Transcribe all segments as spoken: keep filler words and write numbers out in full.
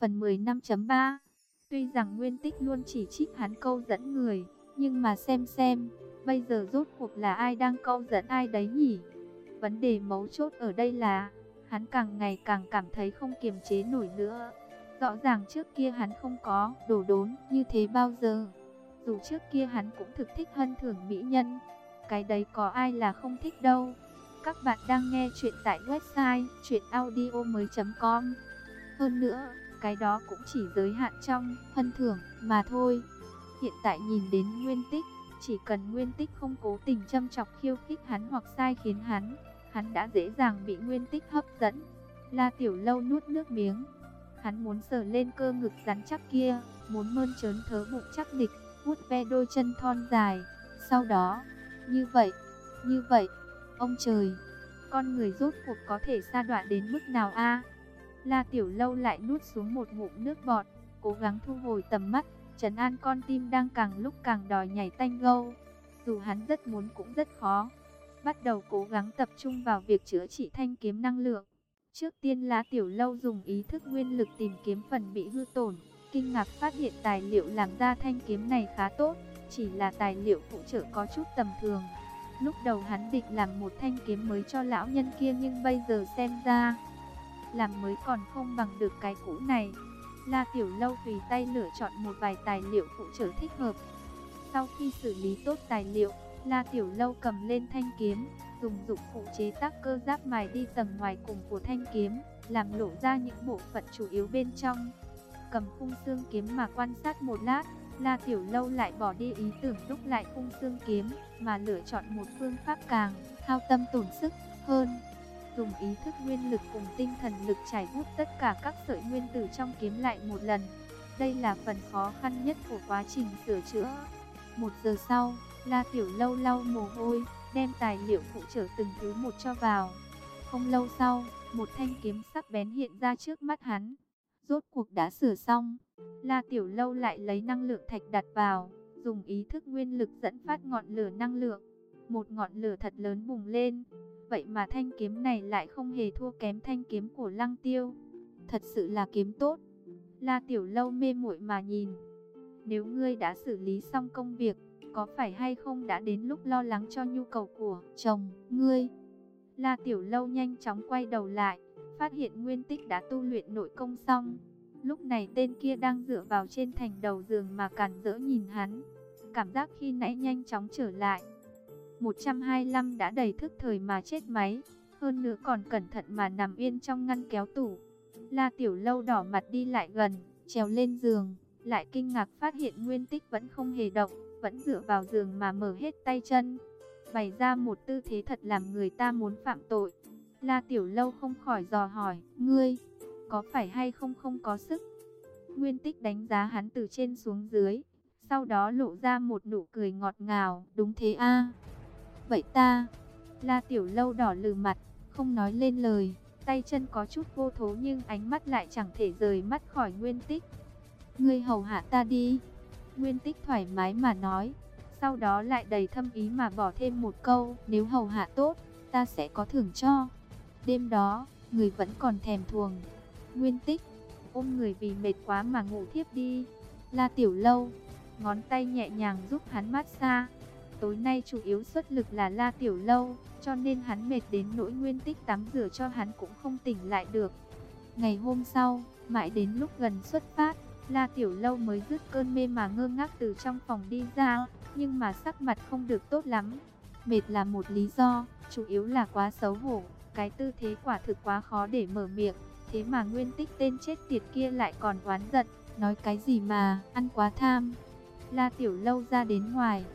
Phần mười năm chấm ba. Tuy rằng Nguyên Tích luôn chỉ trích hắn câu dẫn người, nhưng mà xem xem, bây giờ rốt cuộc là ai đang câu dẫn ai đấy nhỉ? Vấn đề mấu chốt ở đây là, hắn càng ngày càng cảm thấy không kiềm chế nổi nữa. Rõ ràng trước kia hắn không có đồ đốn như thế bao giờ. Dù trước kia hắn cũng thực thích hân thưởng mỹ nhân, cái đấy có ai là không thích đâu. Các bạn đang nghe chuyện tại website truyện audio mới chấm com. Hơn nữa, cái đó cũng chỉ giới hạn trong hân thưởng mà thôi. Hiện tại nhìn đến Nguyên Tích, chỉ cần Nguyên Tích không cố tình châm chọc khiêu khích hắn hoặc sai khiến hắn, hắn đã dễ dàng bị Nguyên Tích hấp dẫn. La Tiểu Lâu nuốt nước miếng. Hắn muốn sờ lên cơ ngực rắn chắc kia, muốn mơn trớn thớ bụng chắc nịch, vuốt ve đôi chân thon dài. Sau đó, như vậy, như vậy, ông trời, con người rốt cuộc có thể sa đọa đến mức nào a? La Tiểu Lâu lại nuốt xuống một ngụm nước bọt, cố gắng thu hồi tầm mắt, trấn an con tim đang càng lúc càng đòi nhảy tanh gâu. Dù hắn rất muốn cũng rất khó. Bắt đầu cố gắng tập trung vào việc chữa trị thanh kiếm năng lượng. Trước tiên La Tiểu Lâu dùng ý thức nguyên lực tìm kiếm phần bị hư tổn, kinh ngạc phát hiện tài liệu làm ra thanh kiếm này khá tốt, chỉ là tài liệu phụ trợ có chút tầm thường. Lúc đầu hắn định làm một thanh kiếm mới cho lão nhân kia, nhưng bây giờ xem ra, làm mới còn không bằng được cái cũ này. La Tiểu Lâu tùy tay lựa chọn một vài tài liệu phụ trợ thích hợp. Sau khi xử lý tốt tài liệu, La Tiểu Lâu cầm lên thanh kiếm, dùng dụng cụ chế tác cơ giáp mài đi tầng ngoài cùng của thanh kiếm, làm lộ ra những bộ phận chủ yếu bên trong. Cầm khung xương kiếm mà quan sát một lát, La Tiểu Lâu lại bỏ đi ý tưởng đúc lại khung xương kiếm, mà lựa chọn một phương pháp càng hao tâm tổn sức hơn. Dùng ý thức nguyên lực cùng tinh thần lực chảy hút tất cả các sợi nguyên tử trong kiếm lại một lần. Đây là phần khó khăn nhất của quá trình sửa chữa. Một giờ sau, La Tiểu Lâu lau mồ hôi, đem tài liệu phụ trợ từng thứ một cho vào. Không lâu sau, một thanh kiếm sắc bén hiện ra trước mắt hắn. Rốt cuộc đã sửa xong. La Tiểu Lâu lại lấy năng lượng thạch đặt vào, dùng ý thức nguyên lực dẫn phát ngọn lửa năng lượng. Một ngọn lửa thật lớn bùng lên. Vậy mà thanh kiếm này lại không hề thua kém thanh kiếm của Lăng Tiêu. Thật sự là kiếm tốt. La Tiểu Lâu mê muội mà nhìn. Nếu ngươi đã xử lý xong công việc, có phải hay không đã đến lúc lo lắng cho nhu cầu của chồng ngươi? La Tiểu Lâu nhanh chóng quay đầu lại, phát hiện Nguyên Tích đã tu luyện nội công xong. Lúc này tên kia đang dựa vào trên thành đầu giường mà cản rỡ nhìn hắn. Cảm giác khi nãy nhanh chóng trở lại. một trăm hai mươi lăm đã đầy thức thời mà chết máy, hơn nữa còn cẩn thận mà nằm yên trong ngăn kéo tủ. La Tiểu Lâu đỏ mặt đi lại gần, trèo lên giường, lại kinh ngạc phát hiện Nguyên Tích vẫn không hề động, vẫn dựa vào giường mà mở hết tay chân, bày ra một tư thế thật làm người ta muốn phạm tội. La Tiểu Lâu không khỏi dò hỏi, ngươi, có phải hay không không có sức? Nguyên Tích đánh giá hắn từ trên xuống dưới, sau đó lộ ra một nụ cười ngọt ngào, đúng thế a. Vậy ta, La Tiểu Lâu đỏ lừ mặt, không nói lên lời, tay chân có chút vô thố nhưng ánh mắt lại chẳng thể rời mắt khỏi Nguyên Tích. Ngươi hầu hạ ta đi. Nguyên Tích thoải mái mà nói, sau đó lại đầy thâm ý mà bỏ thêm một câu, nếu hầu hạ tốt, ta sẽ có thưởng cho. Đêm đó, người vẫn còn thèm thuồng. Nguyên Tích ôm người vì mệt quá mà ngủ thiếp đi. La Tiểu Lâu ngón tay nhẹ nhàng giúp hắn massage. Tối nay chủ yếu xuất lực là La Tiểu Lâu, cho nên hắn mệt đến nỗi Nguyên Tích tắm rửa cho hắn cũng không tỉnh lại được. Ngày hôm sau, mãi đến lúc gần xuất phát, La Tiểu Lâu mới dứt cơn mê mà ngơ ngác từ trong phòng đi ra, nhưng mà sắc mặt không được tốt lắm. Mệt là một lý do, chủ yếu là quá xấu hổ, cái tư thế quả thực quá khó để mở miệng. Thế mà Nguyên Tích tên chết tiệt kia lại còn oán giận, nói cái gì mà ăn quá tham. La Tiểu Lâu ra đến ngoài,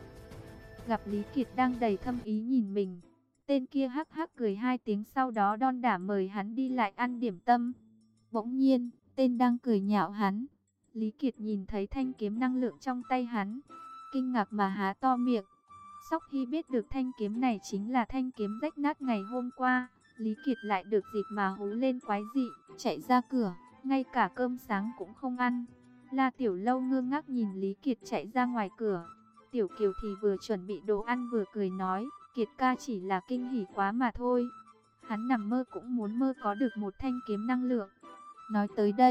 gặp Lý Kiệt đang đầy thâm ý nhìn mình. Tên kia hắc hắc cười hai tiếng, sau đó đon đả mời hắn đi lại ăn điểm tâm. Bỗng nhiên, tên đang cười nhạo hắn. Lý Kiệt nhìn thấy thanh kiếm năng lượng trong tay hắn, kinh ngạc mà há to miệng. Sóc Hy biết được thanh kiếm này chính là thanh kiếm rách nát ngày hôm qua. Lý Kiệt lại được dịp mà hú lên quái dị, chạy ra cửa, ngay cả cơm sáng cũng không ăn. La Tiểu Lâu ngơ ngác nhìn Lý Kiệt chạy ra ngoài cửa. Tiểu Kiều thì vừa chuẩn bị đồ ăn vừa cười nói, Kiệt ca chỉ là kinh hỉ quá mà thôi. Hắn nằm mơ cũng muốn mơ có được một thanh kiếm năng lượng. Nói tới đây,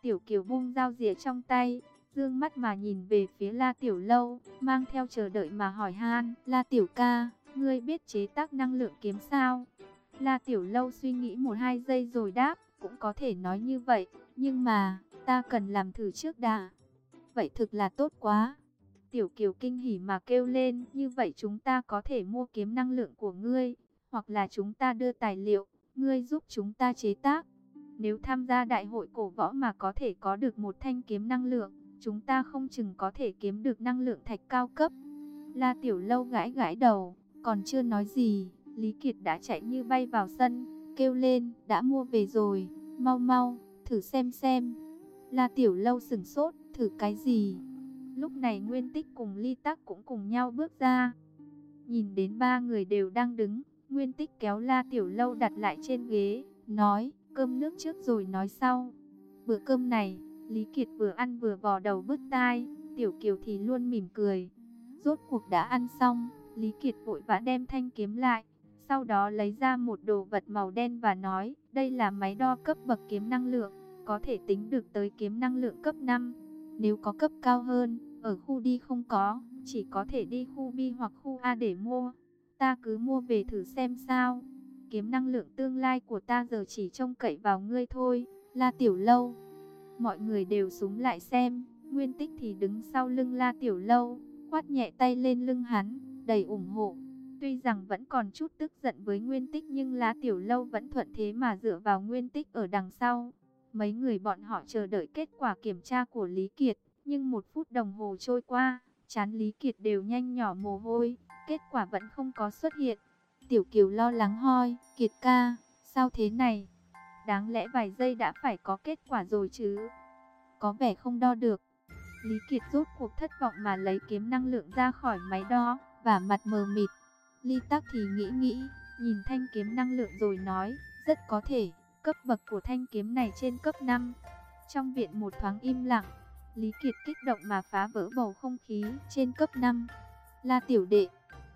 Tiểu Kiều buông dao dìa trong tay, dương mắt mà nhìn về phía La Tiểu Lâu, mang theo chờ đợi mà hỏi han. La Tiểu ca, ngươi biết chế tác năng lượng kiếm sao? La Tiểu Lâu suy nghĩ một hai giây rồi đáp, cũng có thể nói như vậy, nhưng mà, ta cần làm thử trước đã. Vậy thực là tốt quá. Tiểu Kiều kinh hỉ mà kêu lên, như vậy chúng ta có thể mua kiếm năng lượng của ngươi, hoặc là chúng ta đưa tài liệu, ngươi giúp chúng ta chế tác. Nếu tham gia đại hội cổ võ mà có thể có được một thanh kiếm năng lượng, chúng ta không chừng có thể kiếm được năng lượng thạch cao cấp. La Tiểu Lâu gãi gãi đầu, còn chưa nói gì, Lý Kiệt đã chạy như bay vào sân, kêu lên, đã mua về rồi, mau mau, thử xem xem. La Tiểu Lâu sửng sốt, thử cái gì? Lúc này Nguyên Tích cùng Ly Tắc cũng cùng nhau bước ra. Nhìn đến ba người đều đang đứng, Nguyên Tích kéo La Tiểu Lâu đặt lại trên ghế, nói, cơm nước trước rồi nói sau. Bữa cơm này, Lý Kiệt vừa ăn vừa vò đầu bứt tai, Tiểu Kiều thì luôn mỉm cười. Rốt cuộc đã ăn xong, Lý Kiệt vội vã đem thanh kiếm lại, sau đó lấy ra một đồ vật màu đen và nói, đây là máy đo cấp bậc kiếm năng lượng, có thể tính được tới kiếm năng lượng cấp năm. Nếu có cấp cao hơn, ở khu D không có, chỉ có thể đi khu B hoặc khu A để mua. Ta cứ mua về thử xem sao. Kiếm năng lượng tương lai của ta giờ chỉ trông cậy vào ngươi thôi, La Tiểu Lâu. Mọi người đều súm lại xem, Nguyên Tích thì đứng sau lưng La Tiểu Lâu, khoát nhẹ tay lên lưng hắn, đầy ủng hộ. Tuy rằng vẫn còn chút tức giận với Nguyên Tích nhưng La Tiểu Lâu vẫn thuận thế mà dựa vào Nguyên Tích ở đằng sau. Mấy người bọn họ chờ đợi kết quả kiểm tra của Lý Kiệt, nhưng một phút đồng hồ trôi qua, trán Lý Kiệt đều nhanh nhỏ mồ hôi, kết quả vẫn không có xuất hiện. Tiểu Kiều lo lắng hoi, Kiệt ca, sao thế này? Đáng lẽ vài giây đã phải có kết quả rồi chứ? Có vẻ không đo được. Lý Kiệt rốt cuộc thất vọng mà lấy kiếm năng lượng ra khỏi máy đo, và mặt mờ mịt. Ly Tắc thì nghĩ nghĩ, nhìn thanh kiếm năng lượng rồi nói, rất có thể, cấp bậc của thanh kiếm này trên cấp năm. Trong viện một thoáng im lặng, Lý Kiệt kích động mà phá vỡ bầu không khí, trên cấp năm. La Tiểu đệ,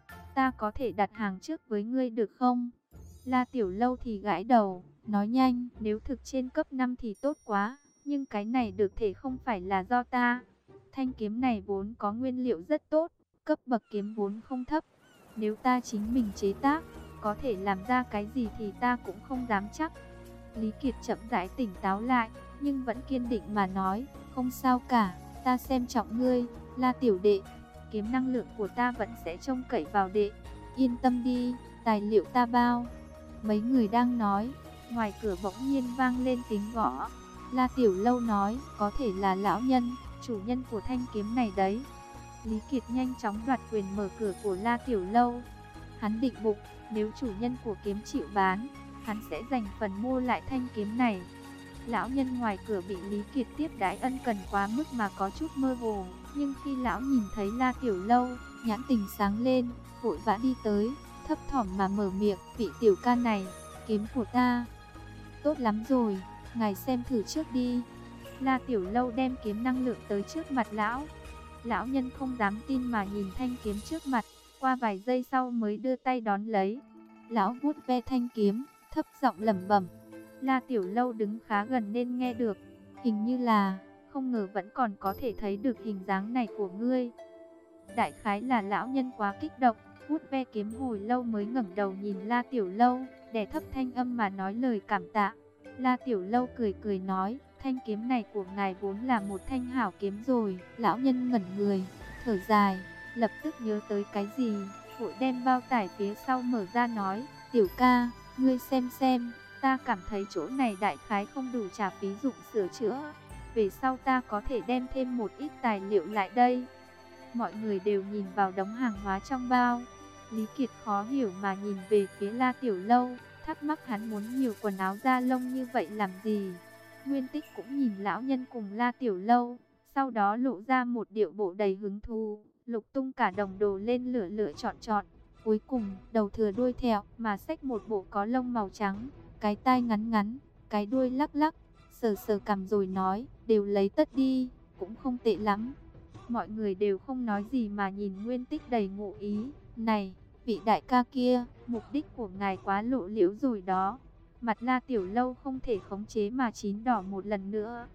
ta có thể đặt hàng trước với ngươi được không? La Tiểu Lâu thì gãi đầu, nói nhanh, nếu thực trên cấp năm thì tốt quá, nhưng cái này được thể không phải là do ta. Thanh kiếm này vốn có nguyên liệu rất tốt, cấp bậc kiếm vốn không thấp. Nếu ta chính mình chế tác, có thể làm ra cái gì thì ta cũng không dám chắc. Lý Kiệt chậm rãi tỉnh táo lại, nhưng vẫn kiên định mà nói, không sao cả, ta xem trọng ngươi, La Tiểu đệ. Kiếm năng lượng của ta vẫn sẽ trông cậy vào đệ. Yên tâm đi, tài liệu ta bao. Mấy người đang nói, ngoài cửa bỗng nhiên vang lên tiếng gõ. La Tiểu Lâu nói, có thể là lão nhân, chủ nhân của thanh kiếm này đấy. Lý Kiệt nhanh chóng đoạt quyền mở cửa của La Tiểu Lâu. Hắn định bụng, nếu chủ nhân của kiếm chịu bán, hắn sẽ dành phần mua lại thanh kiếm này. Lão nhân ngoài cửa bị Lý Kiệt tiếp đãi ân cần quá mức mà có chút mơ hồ, nhưng khi lão nhìn thấy La Tiểu Lâu, nhãn tình sáng lên, vội vã đi tới, thấp thỏm mà mở miệng, vị tiểu ca này, kiếm của ta. Tốt lắm rồi, ngài xem thử trước đi. La Tiểu Lâu đem kiếm năng lượng tới trước mặt lão. Lão nhân không dám tin mà nhìn thanh kiếm trước mặt, qua vài giây sau mới đưa tay đón lấy. Lão vuốt ve thanh kiếm, thấp giọng lẩm bẩm. La Tiểu Lâu đứng khá gần nên nghe được. Hình như là, không ngờ vẫn còn có thể thấy được hình dáng này của ngươi. Đại khái là lão nhân quá kích động, vuốt ve kiếm hồi lâu mới ngẩng đầu nhìn La Tiểu Lâu, đè thấp thanh âm mà nói lời cảm tạ. La Tiểu Lâu cười cười nói, thanh kiếm này của ngài vốn là một thanh hảo kiếm rồi. Lão nhân ngẩn người, thở dài, lập tức nhớ tới cái gì, vội đem bao tải phía sau mở ra nói, tiểu ca, ngươi xem xem, ta cảm thấy chỗ này đại khái không đủ trả phí dụng sửa chữa. Về sau ta có thể đem thêm một ít tài liệu lại đây. Mọi người đều nhìn vào đống hàng hóa trong bao. Lý Kiệt khó hiểu mà nhìn về phía La Tiểu Lâu, thắc mắc hắn muốn nhiều quần áo da lông như vậy làm gì. Nguyên Tích cũng nhìn lão nhân cùng La Tiểu Lâu, sau đó lộ ra một điệu bộ đầy hứng thú, lục tung cả đồng đồ lên lửa lựa chọn chọn. Cuối cùng, đầu thừa đuôi thẹo mà xách một bộ có lông màu trắng, cái tai ngắn ngắn, cái đuôi lắc lắc, sờ sờ cằm rồi nói, đều lấy tất đi, cũng không tệ lắm. Mọi người đều không nói gì mà nhìn Nguyên Tích đầy ngụ ý. Này, vị đại ca kia, mục đích của ngài quá lộ liễu rồi đó. Mặt La Tiểu Lâu không thể khống chế mà chín đỏ một lần nữa.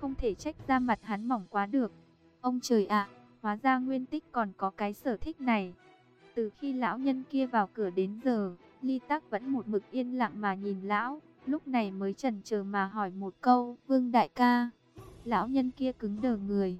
không thể trách ra mặt hắn mỏng quá được. Ông trời ạ, hóa ra Nguyên Tích còn có cái sở thích này. Từ khi lão nhân kia vào cửa đến giờ, Ly Tắc vẫn một mực yên lặng mà nhìn lão, lúc này mới chần chờ mà hỏi một câu, Vương đại ca. Lão nhân kia cứng đờ người,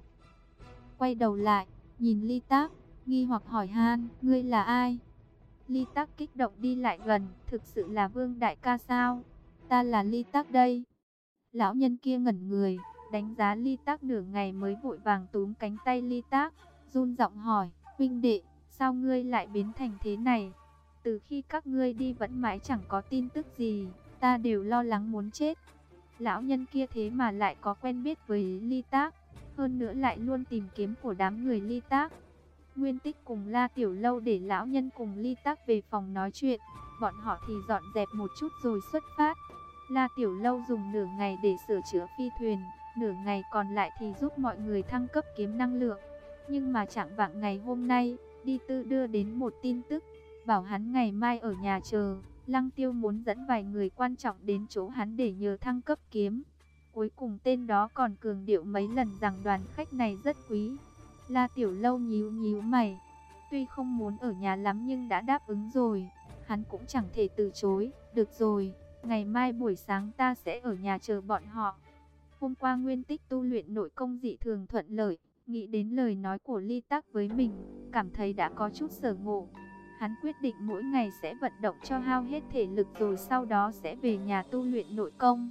quay đầu lại, nhìn Ly Tắc, nghi hoặc hỏi han, ngươi là ai? Ly Tắc kích động đi lại gần, thực sự là Vương đại ca sao? Ta là Ly Tắc đây. Lão nhân kia ngẩn người, đánh giá Ly Tắc nửa ngày mới vội vàng túm cánh tay Ly Tắc, run giọng hỏi, huynh đệ, sao ngươi lại biến thành thế này? Từ khi các ngươi đi vẫn mãi chẳng có tin tức gì, ta đều lo lắng muốn chết. Lão nhân kia thế mà lại có quen biết với Ly Tắc, hơn nữa lại luôn tìm kiếm của đám người Ly Tắc. Nguyên Tích cùng La Tiểu Lâu để lão nhân cùng Ly Tắc về phòng nói chuyện, bọn họ thì dọn dẹp một chút rồi xuất phát. La Tiểu Lâu dùng nửa ngày để sửa chữa phi thuyền, nửa ngày còn lại thì giúp mọi người thăng cấp kiếm năng lượng. Nhưng mà chẳng vạng ngày hôm nay, Đi Tư đưa đến một tin tức, bảo hắn ngày mai ở nhà chờ. Lăng Tiêu muốn dẫn vài người quan trọng đến chỗ hắn để nhờ thăng cấp kiếm. Cuối cùng tên đó còn cường điệu mấy lần rằng đoàn khách này rất quý. La Tiểu Lâu nhíu nhíu mày, tuy không muốn ở nhà lắm nhưng đã đáp ứng rồi, hắn cũng chẳng thể từ chối. Được rồi, ngày mai buổi sáng ta sẽ ở nhà chờ bọn họ. Hôm qua Nguyên Tích tu luyện nội công dị thường thuận lợi, nghĩ đến lời nói của Ly Tắc với mình, cảm thấy đã có chút sở ngộ. Hắn quyết định mỗi ngày sẽ vận động cho hao hết thể lực rồi sau đó sẽ về nhà tu luyện nội công.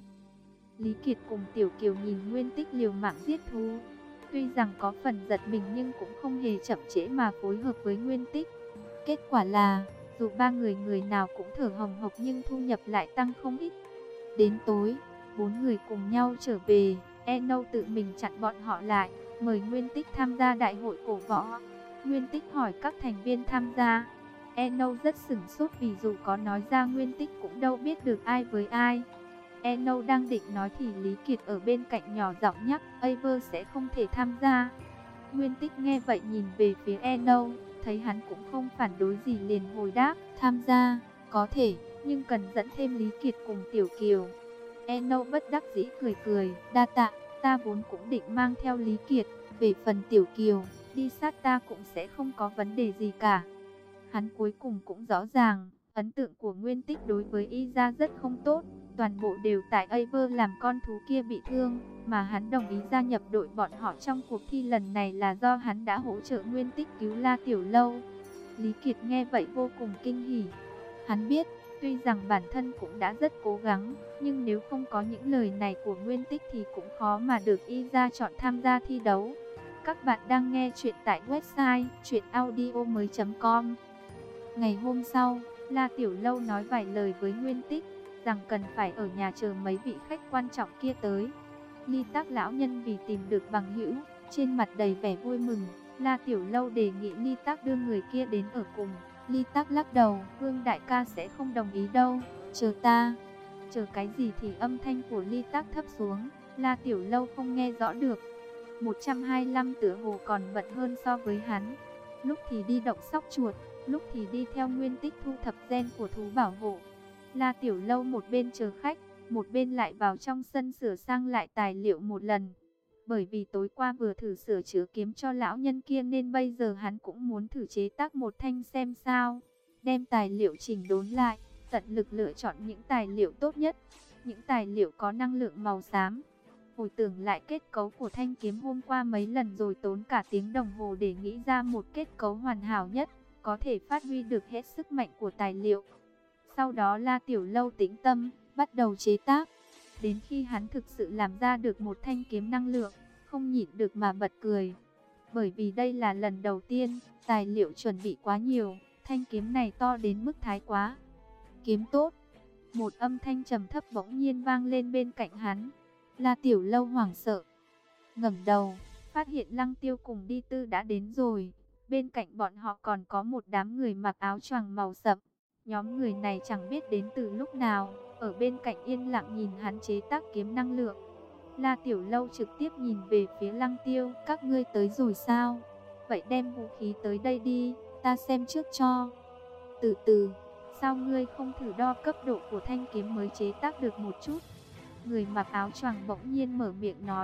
Lý Kiệt cùng Tiểu Kiều nhìn Nguyên Tích liều mạng giết thú, tuy rằng có phần giật mình nhưng cũng không hề chậm trễ mà phối hợp với Nguyên Tích. Kết quả là, dù ba người người nào cũng thở hồng hộc nhưng thu nhập lại tăng không ít. Đến tối, bốn người cùng nhau trở về, Eno tự mình chặn bọn họ lại, mời Nguyên Tích tham gia đại hội cổ võ. Nguyên Tích hỏi các thành viên tham gia. Eno rất sửng sốt vì dù có nói ra Nguyên Tích cũng đâu biết được ai với ai. Eno đang định nói thì Lý Kiệt ở bên cạnh nhỏ giọng nhắc, Aver sẽ không thể tham gia. Nguyên Tích nghe vậy nhìn về phía Eno, thấy hắn cũng không phản đối gì liền hồi đáp, tham gia, có thể, nhưng cần dẫn thêm Lý Kiệt cùng Tiểu Kiều. Eno bất đắc dĩ cười cười, đa tạ, ta vốn cũng định mang theo Lý Kiệt, về phần Tiểu Kiều, đi sát ta cũng sẽ không có vấn đề gì cả. Hắn cuối cùng cũng rõ ràng, ấn tượng của Nguyên Tích đối với y ra rất không tốt, toàn bộ đều tại Aver làm con thú kia bị thương, mà hắn đồng ý gia nhập đội bọn họ trong cuộc thi lần này là do hắn đã hỗ trợ Nguyên Tích cứu La Tiểu Lâu. Lý Kiệt nghe vậy vô cùng kinh hỉ. Hắn biết, tuy rằng bản thân cũng đã rất cố gắng, nhưng nếu không có những lời này của Nguyên Tích thì cũng khó mà được y ra chọn tham gia thi đấu. Các bạn đang nghe chuyện tại website truyện audio mới chấm com. Ngày hôm sau, La Tiểu Lâu nói vài lời với Nguyên Tích, rằng cần phải ở nhà chờ mấy vị khách quan trọng kia tới. Ly Tắc lão nhân vì tìm được bằng hữu, trên mặt đầy vẻ vui mừng. La Tiểu Lâu đề nghị Ly Tắc đưa người kia đến ở cùng. Ly Tắc lắc đầu, Vương đại ca sẽ không đồng ý đâu, chờ ta. Chờ cái gì thì âm thanh của Ly Tắc thấp xuống, La Tiểu Lâu không nghe rõ được. một trăm hai mươi lăm tựa hồ còn bận hơn so với hắn. Lúc thì đi động sóc chuột, lúc thì đi theo Nguyên Tích thu thập gen của thú bảo hộ. La Tiểu Lâu một bên chờ khách, một bên lại vào trong sân sửa sang lại tài liệu một lần. Bởi vì tối qua vừa thử sửa chữa kiếm cho lão nhân kia nên bây giờ hắn cũng muốn thử chế tác một thanh xem sao. Đem tài liệu chỉnh đốn lại, tận lực lựa chọn những tài liệu tốt nhất, những tài liệu có năng lượng màu xám. Hồi tưởng lại kết cấu của thanh kiếm hôm qua mấy lần rồi tốn cả tiếng đồng hồ để nghĩ ra một kết cấu hoàn hảo nhất, có thể phát huy được hết sức mạnh của tài liệu. Sau đó La Tiểu Lâu tĩnh tâm, bắt đầu chế tác. Đến khi hắn thực sự làm ra được một thanh kiếm năng lượng, không nhịn được mà bật cười. Bởi vì đây là lần đầu tiên, tài liệu chuẩn bị quá nhiều, thanh kiếm này to đến mức thái quá. Kiếm tốt. Một âm thanh trầm thấp bỗng nhiên vang lên bên cạnh hắn. La Tiểu Lâu hoảng sợ, ngẩng đầu, phát hiện Lăng Tiêu cùng Đi Tư đã đến rồi. Bên cạnh bọn họ còn có một đám người mặc áo choàng màu sậm. Nhóm người này chẳng biết đến từ lúc nào, ở bên cạnh yên lặng nhìn hắn chế tác kiếm năng lượng. La Tiểu Lâu trực tiếp nhìn về phía Lăng Tiêu, các ngươi tới rồi sao? Vậy đem vũ khí tới đây đi, ta xem trước cho. Từ từ, sao ngươi không thử đo cấp độ của thanh kiếm mới chế tác được một chút? Người mặc áo choàng bỗng nhiên mở miệng nói.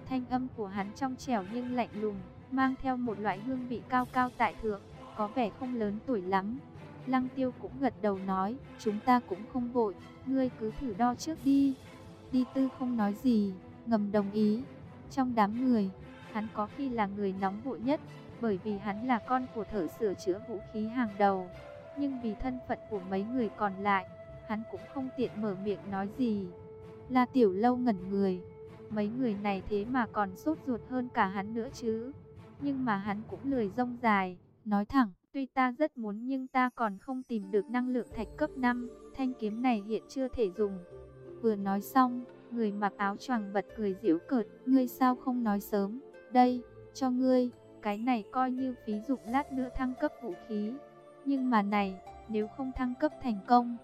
Thanh âm của hắn trong trẻo nhưng lạnh lùng, mang theo một loại hương vị cao cao tại thượng, có vẻ không lớn tuổi lắm. Lăng Tiêu cũng gật đầu nói, chúng ta cũng không vội, ngươi cứ thử đo trước đi. Đi Tư không nói gì, ngầm đồng ý. Trong đám người, hắn có khi là người nóng vội nhất, bởi vì hắn là con của thợ sửa chữa vũ khí hàng đầu. Nhưng vì thân phận của mấy người còn lại, hắn cũng không tiện mở miệng nói gì. La Tiểu Lâu ngẩn người, mấy người này thế mà còn sốt ruột hơn cả hắn nữa chứ. Nhưng mà hắn cũng lười rông dài, nói thẳng, tuy ta rất muốn nhưng ta còn không tìm được năng lượng thạch cấp năm, thanh kiếm này hiện chưa thể dùng. Vừa nói xong, người mặc áo choàng bật cười giễu cợt, ngươi sao không nói sớm, đây, cho ngươi, cái này coi như phí dụng lát nữa thăng cấp vũ khí. Nhưng mà này, nếu không thăng cấp thành công,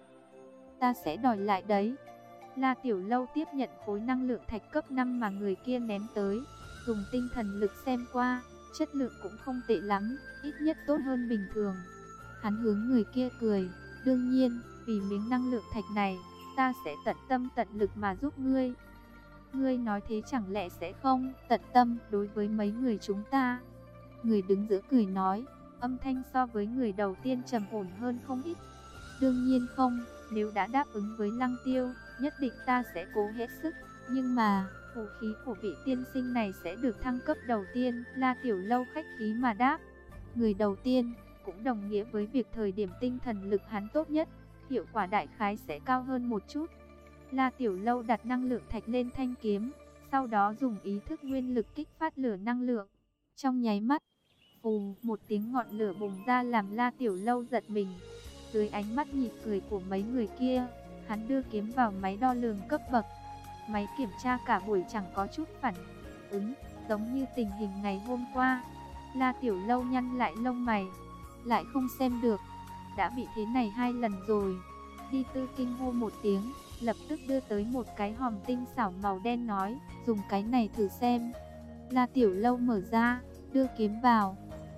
ta sẽ đòi lại đấy. La Tiểu Lâu tiếp nhận khối năng lượng thạch cấp năm mà người kia ném tới, dùng tinh thần lực xem qua, chất lượng cũng không tệ lắm, ít nhất tốt hơn bình thường. Hắn hướng người kia cười, đương nhiên, vì miếng năng lượng thạch này, ta sẽ tận tâm tận lực mà giúp ngươi. Ngươi nói thế chẳng lẽ sẽ không tận tâm đối với mấy người chúng ta? Người đứng giữa cười nói, âm thanh so với người đầu tiên trầm ổn hơn không ít. Đương nhiên không, nếu đã đáp ứng với Lăng Tiêu, nhất định ta sẽ cố hết sức. Nhưng mà, vũ khí của vị tiên sinh này sẽ được thăng cấp đầu tiên. La Tiểu Lâu khách khí mà đáp. Người đầu tiên, cũng đồng nghĩa với việc thời điểm tinh thần lực hắn tốt nhất, hiệu quả đại khái sẽ cao hơn một chút. La Tiểu Lâu đặt năng lượng thạch lên thanh kiếm, sau đó dùng ý thức nguyên lực kích phát lửa năng lượng. Trong nháy mắt, phù, một tiếng ngọn lửa bùng ra làm La Tiểu Lâu giật mình. Dưới ánh mắt nhịn cười của mấy người kia, hắn đưa kiếm vào máy đo lường cấp bậc. Máy kiểm tra cả buổi chẳng có chút phản ứng, giống như tình hình ngày hôm qua. La Tiểu Lâu nhăn lại lông mày, lại không xem được, đã bị thế này hai lần rồi. Đi Tư kinh hô một tiếng, lập tức đưa tới một cái hòm tinh xảo màu đen nói, dùng cái này thử xem. La Tiểu Lâu mở ra, đưa kiếm vào.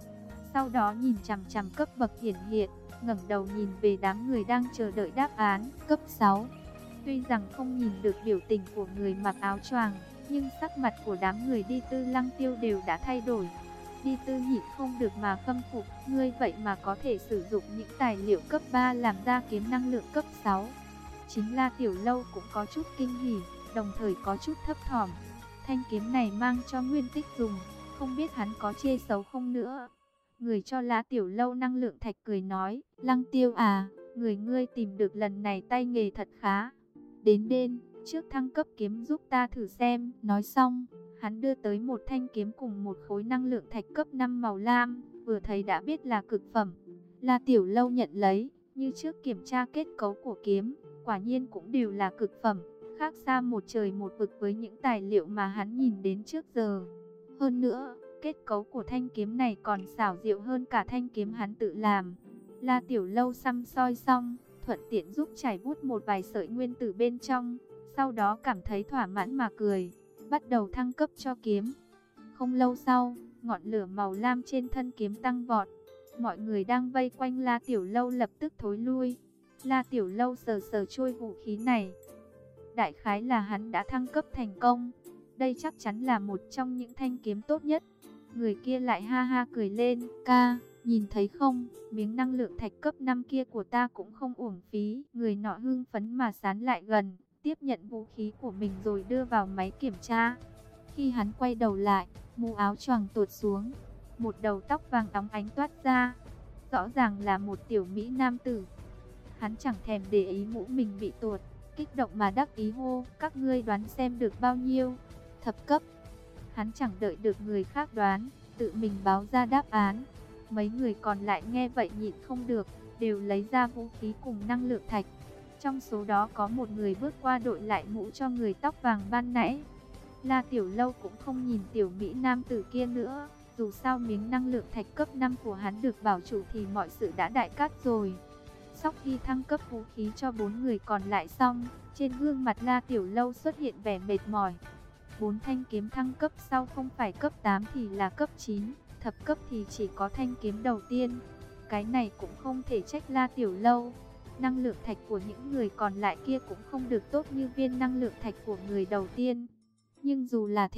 Sau đó nhìn chằm chằm cấp bậc hiển hiện, ngẩng đầu nhìn về đám người đang chờ đợi đáp án, cấp sáu. Tuy rằng không nhìn được biểu tình của người mặc áo choàng, nhưng sắc mặt của đám người Đi Tư Lăng Tiêu đều đã thay đổi. Đi Tư nhịn không được mà khâm phục, ngươi vậy mà có thể sử dụng những tài liệu cấp ba làm ra kiếm năng lượng cấp sáu. Chính La Tiểu Lâu cũng có chút kinh hỉ, đồng thời có chút thấp thỏm. Thanh kiếm này mang cho Nguyên Tích dùng, không biết hắn có chê xấu không nữa. Người cho La Tiểu Lâu năng lượng thạch cười nói, Lăng Tiêu à, người ngươi tìm được lần này tay nghề thật khá. Đến đêm, trước thăng cấp kiếm giúp ta thử xem. Nói xong, hắn đưa tới một thanh kiếm cùng một khối năng lượng thạch cấp năm màu lam, vừa thấy đã biết là cực phẩm. La Tiểu Lâu nhận lấy, như trước kiểm tra kết cấu của kiếm, quả nhiên cũng đều là cực phẩm, khác xa một trời một vực với những tài liệu mà hắn nhìn đến trước giờ. Hơn nữa, kết cấu của thanh kiếm này còn xảo diệu hơn cả thanh kiếm hắn tự làm. La Tiểu Lâu xăm soi xong, thuận tiện giúp trải bút một vài sợi nguyên tử bên trong, sau đó cảm thấy thỏa mãn mà cười, bắt đầu thăng cấp cho kiếm. Không lâu sau, ngọn lửa màu lam trên thân kiếm tăng vọt. Mọi người đang vây quanh La Tiểu Lâu lập tức thối lui. La Tiểu Lâu sờ sờ chuôi vũ khí này. Đại khái là hắn đã thăng cấp thành công. Đây chắc chắn là một trong những thanh kiếm tốt nhất. Người kia lại ha ha cười lên, ca, nhìn thấy không, miếng năng lượng thạch cấp năm kia của ta cũng không uổng phí. Người nọ hưng phấn mà sán lại gần, tiếp nhận vũ khí của mình rồi đưa vào máy kiểm tra. Khi hắn quay đầu lại, mũ áo choàng tuột xuống, một đầu tóc vàng óng ánh toát ra, rõ ràng là một tiểu mỹ nam tử. Hắn chẳng thèm để ý mũ mình bị tuột, kích động mà đắc ý hô, các ngươi đoán xem được bao nhiêu? Thập cấp. Hắn chẳng đợi được người khác đoán, tự mình báo ra đáp án. Mấy người còn lại nghe vậy nhịn không được, đều lấy ra vũ khí cùng năng lượng thạch. Trong số đó có một người bước qua đội lại mũ cho người tóc vàng ban nãy. La Tiểu Lâu cũng không nhìn tiểu mỹ nam tử kia nữa, dù sao miếng năng lượng thạch cấp năm của hắn được bảo trụ thì mọi sự đã đại cát rồi. Sau khi thăng cấp vũ khí cho bốn người còn lại xong, trên gương mặt La Tiểu Lâu xuất hiện vẻ mệt mỏi. Bốn thanh kiếm thăng cấp sau không phải cấp tám thì là cấp chín, thập cấp thì chỉ có thanh kiếm đầu tiên. Cái này cũng không thể trách La Tiểu Lâu. Năng lượng thạch của những người còn lại kia cũng không được tốt như viên năng lượng thạch của người đầu tiên. Nhưng dù là thế,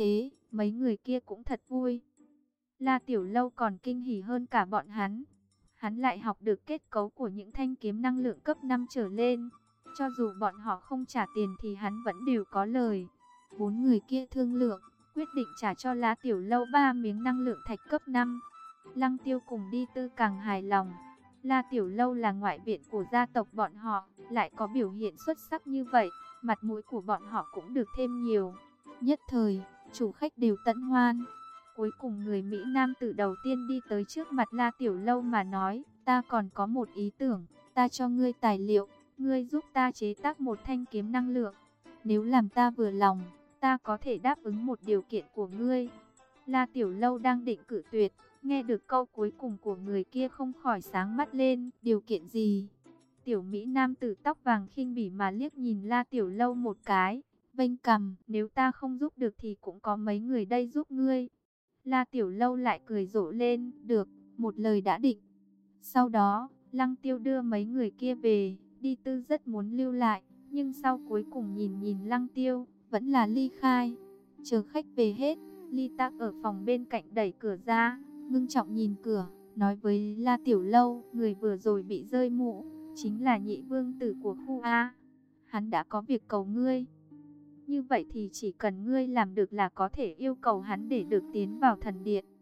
Mấy người kia cũng thật vui. La Tiểu Lâu còn kinh hỉ hơn cả bọn hắn. Hắn lại học được kết cấu của những thanh kiếm năng lượng cấp năm trở lên. Cho dù bọn họ không trả tiền thì hắn vẫn đều có lời. Bốn người kia thương lượng, quyết định trả cho La Tiểu Lâu ba miếng năng lượng thạch cấp năm. Lăng Tiêu cùng đi tư càng hài lòng. La Tiểu Lâu là ngoại viện của gia tộc bọn họ, lại có biểu hiện xuất sắc như vậy, mặt mũi của bọn họ cũng được thêm nhiều. Nhất thời, chủ khách đều tận hoan. Cuối cùng người Mỹ Nam tử đầu tiên đi tới trước mặt La Tiểu Lâu mà nói, ta còn có một ý tưởng, ta cho ngươi tài liệu, ngươi giúp ta chế tác một thanh kiếm năng lượng. Nếu làm ta vừa lòng, ta có thể đáp ứng một điều kiện của ngươi. La Tiểu Lâu đang định cự tuyệt, nghe được câu cuối cùng của người kia không khỏi sáng mắt lên. Điều kiện gì? Tiểu Mỹ Nam tử tóc vàng khinh bỉ mà liếc nhìn La Tiểu Lâu một cái, vênh cằm, nếu ta không giúp được thì cũng có mấy người đây giúp ngươi. La Tiểu Lâu lại cười rộ lên, được, một lời đã định. Sau đó, Lăng Tiêu đưa mấy người kia về, Đi Tư rất muốn lưu lại, nhưng sau cuối cùng nhìn nhìn Lăng Tiêu, vẫn là ly khai. Chờ khách về hết, Ly Tắc ở phòng bên cạnh đẩy cửa ra, ngưng trọng nhìn cửa, nói với La Tiểu Lâu, người vừa rồi bị rơi mũ, chính là nhị vương tử của khu A. Hắn đã có việc cầu ngươi. Như vậy thì chỉ cần ngươi làm được là có thể yêu cầu hắn để được tiến vào thần điện.